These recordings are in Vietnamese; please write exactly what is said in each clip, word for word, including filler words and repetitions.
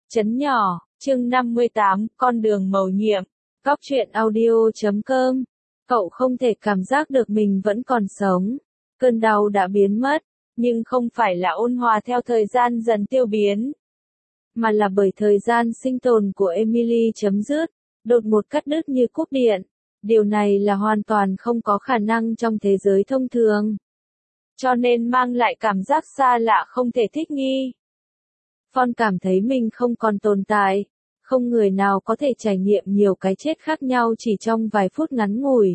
Chấn nhỏ, chương năm mươi tám, con đường mầu nhiệm. Góc truyện audio chấm com. Cậu không thể cảm giác được mình vẫn còn sống. Cơn đau đã biến mất, nhưng không phải là ôn hòa theo thời gian dần tiêu biến, mà là bởi thời gian sinh tồn của Emily chấm dứt, đột ngột cắt đứt như cúp điện. Điều này là hoàn toàn không có khả năng trong thế giới thông thường, cho nên mang lại cảm giác xa lạ không thể thích nghi. Phong cảm thấy mình không còn tồn tại, không người nào có thể trải nghiệm nhiều cái chết khác nhau chỉ trong vài phút ngắn ngủi.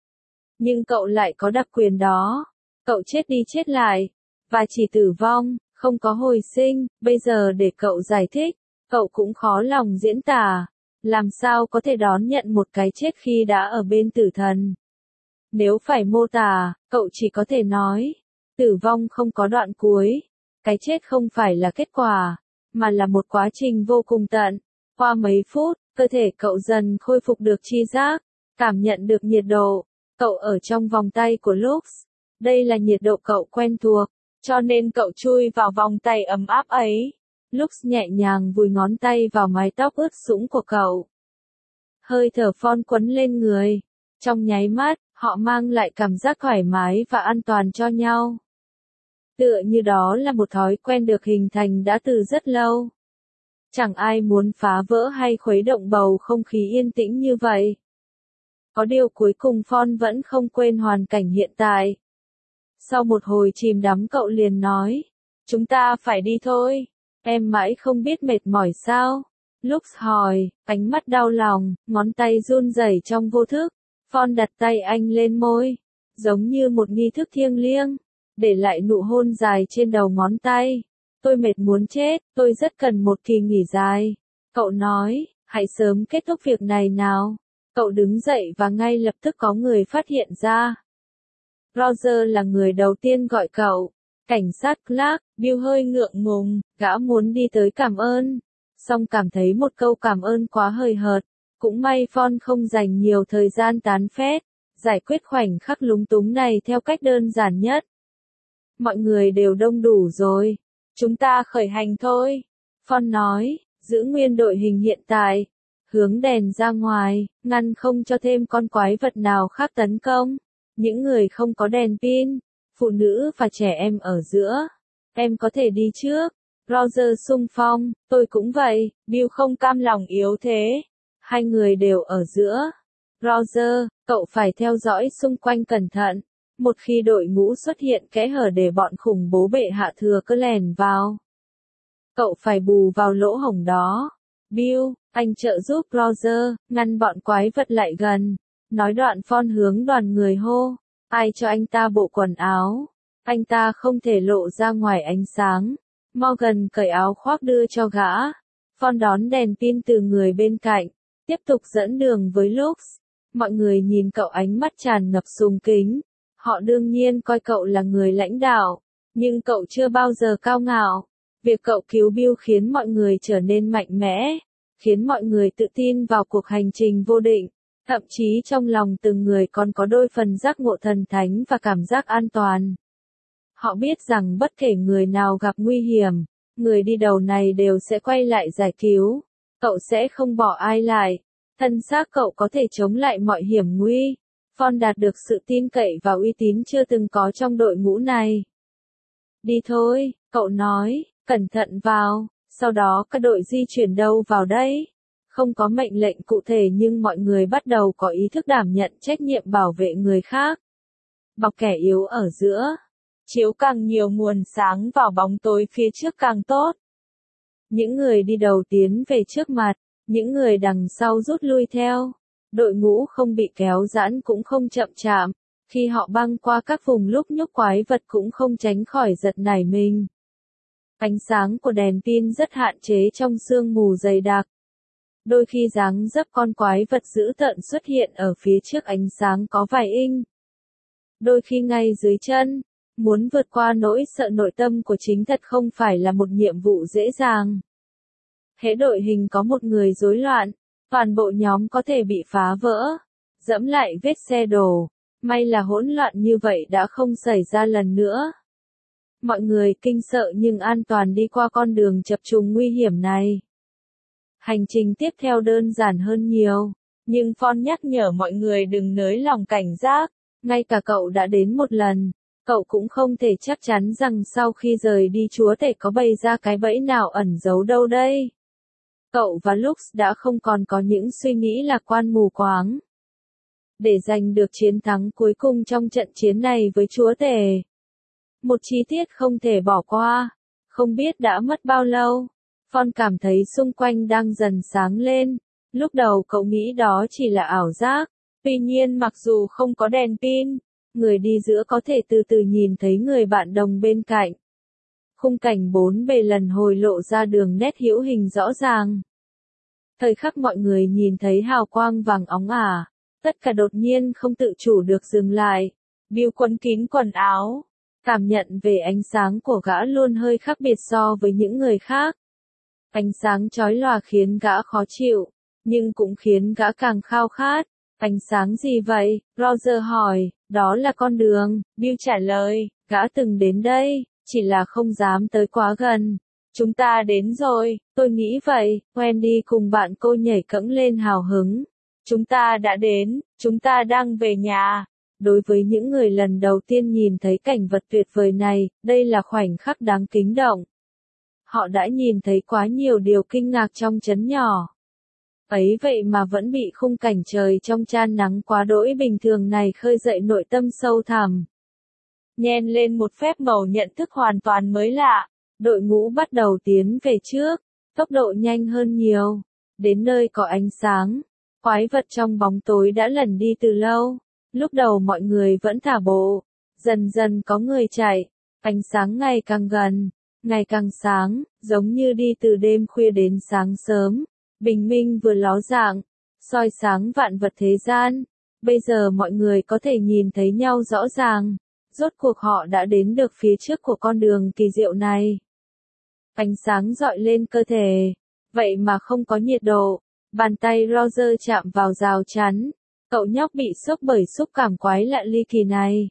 Nhưng cậu lại có đặc quyền đó, cậu chết đi chết lại, và chỉ tử vong, không có hồi sinh. Bây giờ để cậu giải thích, cậu cũng khó lòng diễn tả, làm sao có thể đón nhận một cái chết khi đã ở bên tử thần. Nếu phải mô tả, cậu chỉ có thể nói, tử vong không có đoạn cuối, cái chết không phải là kết quả, mà là một quá trình vô cùng tận. Qua mấy phút, cơ thể cậu dần khôi phục được tri giác, cảm nhận được nhiệt độ. Cậu ở trong vòng tay của Lux. Đây là nhiệt độ cậu quen thuộc, cho nên cậu chui vào vòng tay ấm áp ấy. Lux nhẹ nhàng vùi ngón tay vào mái tóc ướt sũng của cậu. Hơi thở Phong quấn lên người. Trong nháy mắt, họ mang lại cảm giác thoải mái và an toàn cho nhau. Tựa như đó là một thói quen được hình thành đã từ rất lâu. Chẳng ai muốn phá vỡ hay khuấy động bầu không khí yên tĩnh như vậy. Có điều cuối cùng Phong vẫn không quên hoàn cảnh hiện tại. Sau một hồi chìm đắm cậu liền nói, chúng ta phải đi thôi, em mãi không biết mệt mỏi sao? Lux hỏi, ánh mắt đau lòng, ngón tay run rẩy trong vô thức. Phong đặt tay anh lên môi, giống như một nghi thức thiêng liêng, để lại nụ hôn dài trên đầu ngón tay. Tôi mệt muốn chết, tôi rất cần một kỳ nghỉ dài. Cậu nói, hãy sớm kết thúc việc này nào. Cậu đứng dậy và ngay lập tức có người phát hiện ra. Roger là người đầu tiên gọi cậu. Cảnh sát Clark. Bill hơi ngượng ngùng, gã muốn đi tới cảm ơn, song cảm thấy một câu cảm ơn quá hời hợt. Cũng may Phong không dành nhiều thời gian tán phét, giải quyết khoảnh khắc lúng túng này theo cách đơn giản nhất. Mọi người đều đông đủ rồi, chúng ta khởi hành thôi. Phong nói, giữ nguyên đội hình hiện tại, hướng đèn ra ngoài, ngăn không cho thêm con quái vật nào khác tấn công. Những người không có đèn pin, phụ nữ và trẻ em ở giữa. Em có thể đi trước. Roger xung phong, tôi cũng vậy. Bill không cam lòng yếu thế. Hai người đều ở giữa. Roger, cậu phải theo dõi xung quanh cẩn thận. Một khi đội ngũ xuất hiện kẽ hở để bọn khủng bố bệ hạ thừa cơ lèn vào, cậu phải bù vào lỗ hổng đó. Bill, anh trợ giúp Roger, ngăn bọn quái vật lại gần. Nói đoạn Phong hướng đoàn người hô, ai cho anh ta bộ quần áo, anh ta không thể lộ ra ngoài ánh sáng. Morgan cởi áo khoác đưa cho gã. Phong đón đèn pin từ người bên cạnh, tiếp tục dẫn đường với Lux. Mọi người nhìn cậu ánh mắt tràn ngập sùng kính. Họ đương nhiên coi cậu là người lãnh đạo, nhưng cậu chưa bao giờ cao ngạo. Việc cậu cứu Bill khiến mọi người trở nên mạnh mẽ, khiến mọi người tự tin vào cuộc hành trình vô định. Thậm chí trong lòng từng người còn có đôi phần giác ngộ thần thánh và cảm giác an toàn. Họ biết rằng bất kể người nào gặp nguy hiểm, người đi đầu này đều sẽ quay lại giải cứu. Cậu sẽ không bỏ ai lại. Thân xác cậu có thể chống lại mọi hiểm nguy. Phong đạt được sự tin cậy và uy tín chưa từng có trong đội ngũ này. Đi thôi, cậu nói, cẩn thận vào. Sau đó các đội di chuyển đâu vào đây? Không có mệnh lệnh cụ thể nhưng mọi người bắt đầu có ý thức đảm nhận trách nhiệm bảo vệ người khác. Bọc kẻ yếu ở giữa. Chiếu càng nhiều nguồn sáng vào bóng tối phía trước càng tốt. Những người đi đầu tiến về trước mặt, những người đằng sau rút lui theo. Đội ngũ không bị kéo giãn cũng không chậm chạp. Khi họ băng qua các vùng lúc nhúc quái vật cũng không tránh khỏi giật nảy mình. Ánh sáng của đèn pin rất hạn chế trong sương mù dày đặc. Đôi khi dáng dấp con quái vật dữ tợn xuất hiện ở phía trước ánh sáng có vài inch. Đôi khi ngay dưới chân. Muốn vượt qua nỗi sợ nội tâm của chính thật không phải là một nhiệm vụ dễ dàng. Hễ đội hình có một người rối loạn, toàn bộ nhóm có thể bị phá vỡ, dẫm lại vết xe đổ. May là hỗn loạn như vậy đã không xảy ra lần nữa. Mọi người kinh sợ nhưng an toàn đi qua con đường chập trùng nguy hiểm này. Hành trình tiếp theo đơn giản hơn nhiều, nhưng Phong nhắc nhở mọi người đừng nới lòng cảnh giác, ngay cả cậu đã đến một lần, cậu cũng không thể chắc chắn rằng sau khi rời đi chúa tể có bày ra cái bẫy nào ẩn giấu đâu đây. Cậu và Lux đã không còn có những suy nghĩ lạc quan mù quáng. Để giành được chiến thắng cuối cùng trong trận chiến này với chúa tể. Một chi tiết không thể bỏ qua. Không biết đã mất bao lâu, Phong cảm thấy xung quanh đang dần sáng lên. Lúc đầu cậu nghĩ đó chỉ là ảo giác. Tuy nhiên mặc dù không có đèn pin, người đi giữa có thể từ từ nhìn thấy người bạn đồng bên cạnh. Khung cảnh bốn bề lần hồi lộ ra đường nét hữu hình rõ ràng. Thời khắc mọi người nhìn thấy hào quang vàng óng ả, tất cả đột nhiên không tự chủ được dừng lại. Bill quấn kín quần áo, cảm nhận về ánh sáng của gã luôn hơi khác biệt so với những người khác. Ánh sáng chói lòa khiến gã khó chịu, nhưng cũng khiến gã càng khao khát. Ánh sáng gì vậy? Roger hỏi. Đó là con đường, Bill trả lời. Gã từng đến đây, chỉ là không dám tới quá gần. Chúng ta đến rồi, tôi nghĩ vậy. Wendy cùng bạn cô nhảy cẫng lên hào hứng. Chúng ta đã đến, chúng ta đang về nhà. Đối với những người lần đầu tiên nhìn thấy cảnh vật tuyệt vời này, đây là khoảnh khắc đáng kính động. Họ đã nhìn thấy quá nhiều điều kinh ngạc trong trấn nhỏ. Ấy vậy mà vẫn bị khung cảnh trời trong chan nắng quá đỗi bình thường này khơi dậy nội tâm sâu thẳm. Nhen lên một phép màu nhận thức hoàn toàn mới lạ, đội ngũ bắt đầu tiến về trước, tốc độ nhanh hơn nhiều. Đến nơi có ánh sáng, quái vật trong bóng tối đã lẩn đi từ lâu. Lúc đầu mọi người vẫn thả bộ, dần dần có người chạy, ánh sáng ngày càng gần, ngày càng sáng, giống như đi từ đêm khuya đến sáng sớm. Bình minh vừa ló dạng, soi sáng vạn vật thế gian. Bây giờ mọi người có thể nhìn thấy nhau rõ ràng. Rốt cuộc họ đã đến được phía trước của con đường kỳ diệu này. Ánh sáng dọi lên cơ thể, vậy mà không có nhiệt độ. Bàn tay Roger chạm vào rào chắn. Cậu nhóc bị sốc bởi xúc cảm quái lạ ly kỳ này.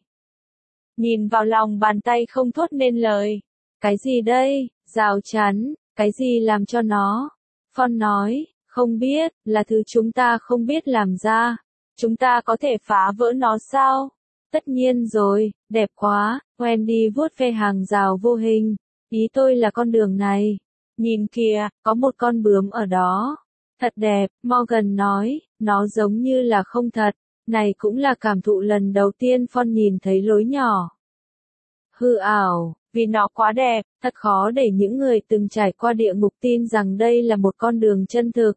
Nhìn vào lòng bàn tay không thốt nên lời. Cái gì đây? Rào chắn, cái gì làm cho nó? Phong nói, không biết, là thứ chúng ta không biết làm ra. Chúng ta có thể phá vỡ nó sao? Tất nhiên rồi, đẹp quá. Wendy vuốt ve hàng rào vô hình. Ý tôi là con đường này. Nhìn kìa, có một con bướm ở đó. Thật đẹp, Morgan nói, nó giống như là không thật. Này cũng là cảm thụ lần đầu tiên Phong nhìn thấy lối nhỏ. Hư ảo, vì nó quá đẹp, thật khó để những người từng trải qua địa ngục tin rằng đây là một con đường chân thực.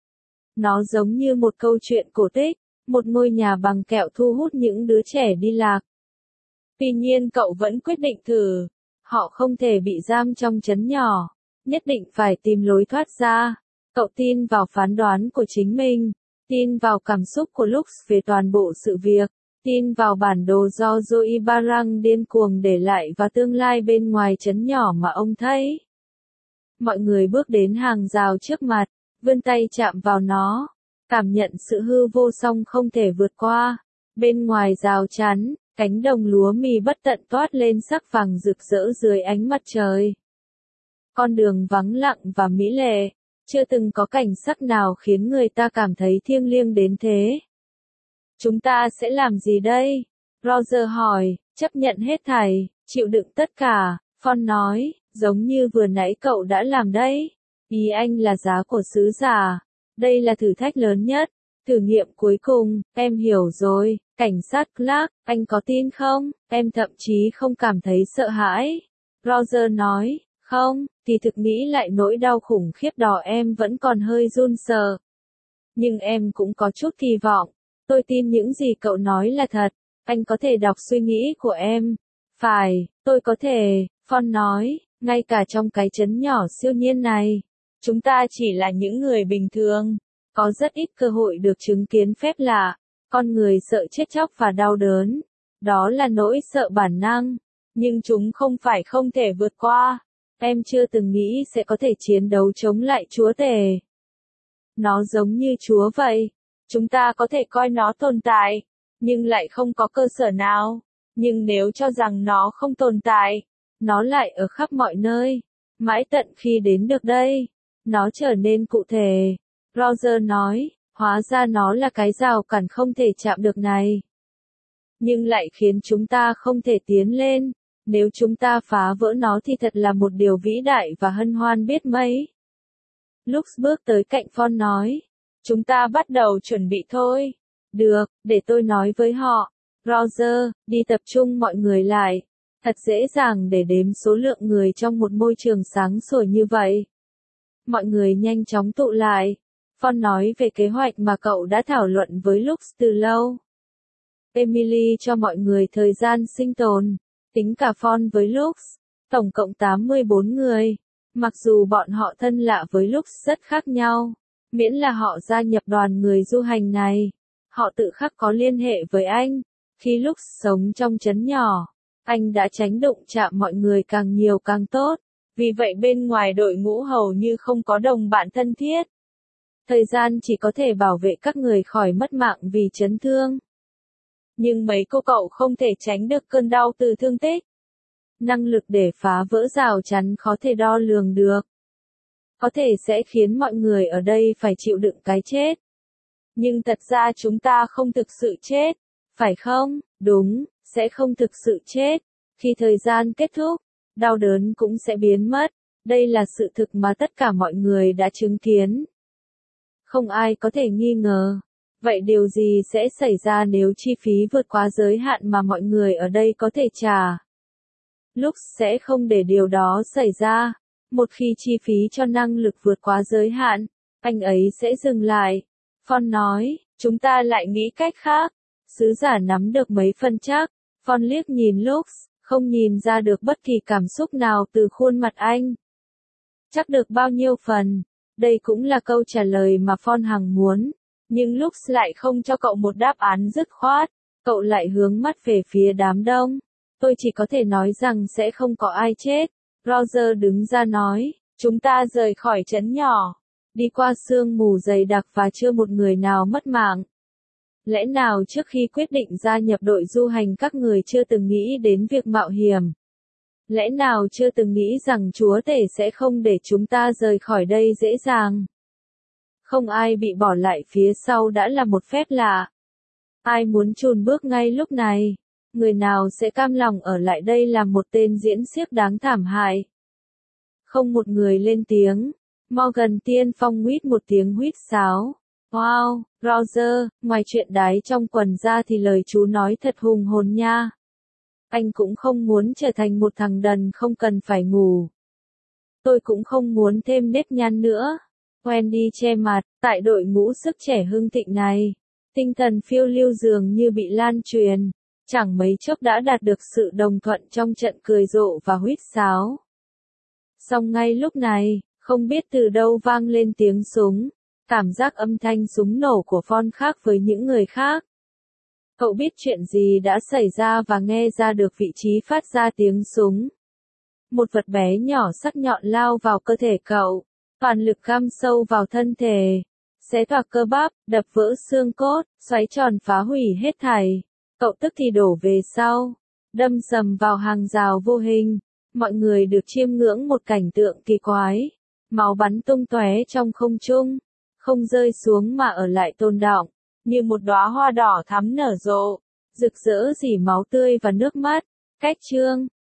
Nó giống như một câu chuyện cổ tích, một ngôi nhà bằng kẹo thu hút những đứa trẻ đi lạc. Tuy nhiên cậu vẫn quyết định thử. Họ không thể bị giam trong trấn nhỏ, nhất định phải tìm lối thoát ra. Cậu tin vào phán đoán của chính mình, tin vào cảm xúc của Lux về toàn bộ sự việc, tin vào bản đồ do Joey Barang điên cuồng để lại và tương lai bên ngoài trấn nhỏ mà ông thấy. Mọi người bước đến hàng rào trước mặt, vươn tay chạm vào nó, cảm nhận sự hư vô song không thể vượt qua. Bên ngoài rào chắn, cánh đồng lúa mì bất tận toát lên sắc vàng rực rỡ dưới ánh mặt trời. Con đường vắng lặng và mỹ lệ, chưa từng có cảnh sắc nào khiến người ta cảm thấy thiêng liêng đến thế. Chúng ta sẽ làm gì đây? Roger hỏi, chấp nhận hết thảy, chịu đựng tất cả, Phong nói, giống như vừa nãy cậu đã làm đấy. Ý anh là giá của sứ giả. Đây là thử thách lớn nhất, thử nghiệm cuối cùng, em hiểu rồi. Cảnh sát Clark, anh có tin không? Em thậm chí không cảm thấy sợ hãi. Roger nói, không, thì thực nghĩ lại nỗi đau khủng khiếp đó em vẫn còn hơi run sợ. Nhưng em cũng có chút kỳ vọng. Tôi tin những gì cậu nói là thật. Anh có thể đọc suy nghĩ của em. Phải, tôi có thể, Phong nói, ngay cả trong cái trấn nhỏ siêu nhiên này. Chúng ta chỉ là những người bình thường. Có rất ít cơ hội được chứng kiến phép lạ. Con người sợ chết chóc và đau đớn. Đó là nỗi sợ bản năng. Nhưng chúng không phải không thể vượt qua. Em chưa từng nghĩ sẽ có thể chiến đấu chống lại Chúa Tể. Nó giống như Chúa vậy. Chúng ta có thể coi nó tồn tại, nhưng lại không có cơ sở nào. Nhưng nếu cho rằng nó không tồn tại, nó lại ở khắp mọi nơi, mãi tận khi đến được đây. Nó trở nên cụ thể. Roger nói, hóa ra nó là cái rào cản không thể chạm được này. Nhưng lại khiến chúng ta không thể tiến lên. Nếu chúng ta phá vỡ nó thì thật là một điều vĩ đại và hân hoan biết mấy. Lux bước tới cạnh Phong nói, chúng ta bắt đầu chuẩn bị thôi. Được, để tôi nói với họ. Roger, đi tập trung mọi người lại. Thật dễ dàng để đếm số lượng người trong một môi trường sáng sủa như vậy. Mọi người nhanh chóng tụ lại. Phong nói về kế hoạch mà cậu đã thảo luận với Lux từ lâu. Emily cho mọi người thời gian sinh tồn. Tính cả Phong với Lux. Tổng cộng tám mươi bốn người. Mặc dù bọn họ thân lạ với Lux rất khác nhau. Miễn là họ gia nhập đoàn người du hành này. Họ tự khắc có liên hệ với anh. Khi Lux sống trong trấn nhỏ, anh đã tránh đụng chạm mọi người càng nhiều càng tốt. Vì vậy bên ngoài đội ngũ hầu như không có đồng bạn thân thiết. Thời gian chỉ có thể bảo vệ các người khỏi mất mạng vì chấn thương. Nhưng mấy cô cậu không thể tránh được cơn đau từ thương tích. Năng lực để phá vỡ rào chắn khó thể đo lường được. Có thể sẽ khiến mọi người ở đây phải chịu đựng cái chết. Nhưng thật ra chúng ta không thực sự chết, phải không? Đúng, sẽ không thực sự chết. Khi thời gian kết thúc, đau đớn cũng sẽ biến mất. Đây là sự thực mà tất cả mọi người đã chứng kiến. Không ai có thể nghi ngờ. Vậy điều gì sẽ xảy ra nếu chi phí vượt quá giới hạn mà mọi người ở đây có thể trả? Lux sẽ không để điều đó xảy ra. Một khi chi phí cho năng lực vượt quá giới hạn, anh ấy sẽ dừng lại. Phong nói, chúng ta lại nghĩ cách khác. Sứ giả nắm được mấy phân chắc. Phong liếc nhìn Lux, không nhìn ra được bất kỳ cảm xúc nào từ khuôn mặt anh. Chắc được bao nhiêu phần? Đây cũng là câu trả lời mà Phong hằng muốn. Nhưng Lux lại không cho cậu một đáp án dứt khoát. Cậu lại hướng mắt về phía đám đông. Tôi chỉ có thể nói rằng sẽ không có ai chết. Roger đứng ra nói, chúng ta rời khỏi trấn nhỏ. Đi qua sương mù dày đặc và chưa một người nào mất mạng. Lẽ nào trước khi quyết định gia nhập đội du hành các người chưa từng nghĩ đến việc mạo hiểm? Lẽ nào chưa từng nghĩ rằng Chúa Tể sẽ không để chúng ta rời khỏi đây dễ dàng? Không ai bị bỏ lại phía sau đã là một phép lạ. Ai muốn chùn bước ngay lúc này? Người nào sẽ cam lòng ở lại đây làm một tên diễn xiếc đáng thảm hại? Không một người lên tiếng. Morgan tiên phong huýt một tiếng huýt sáo. Wow, Roger, ngoài chuyện đái trong quần ra thì lời chú nói thật hùng hồn nha. Anh cũng không muốn trở thành một thằng đần không cần phải ngủ. Tôi cũng không muốn thêm nếp nhăn nữa. Wendy che mặt, tại đội ngũ sức trẻ hưng thịnh này. Tinh thần phiêu lưu dường như bị lan truyền. Chẳng mấy chốc đã đạt được sự đồng thuận trong trận cười rộ và huýt sáo. Song ngay lúc này, không biết từ đâu vang lên tiếng súng. Cảm giác âm thanh súng nổ của Phong khác với những người khác. Cậu biết chuyện gì đã xảy ra và nghe ra được vị trí phát ra tiếng súng. Một vật bé nhỏ sắc nhọn lao vào cơ thể cậu. Toàn lực găm sâu vào thân thể. Xé toạc cơ bắp, đập vỡ xương cốt, xoáy tròn phá hủy hết thảy. Cậu tức thì đổ về sau. Đâm sầm vào hàng rào vô hình. Mọi người được chiêm ngưỡng một cảnh tượng kỳ quái. Máu bắn tung tóe trong không trung. Không rơi xuống mà ở lại tồn đọng. Như một đóa hoa đỏ thắm nở rộ. Rực rỡ rỉ máu tươi và nước mắt. Cách chương.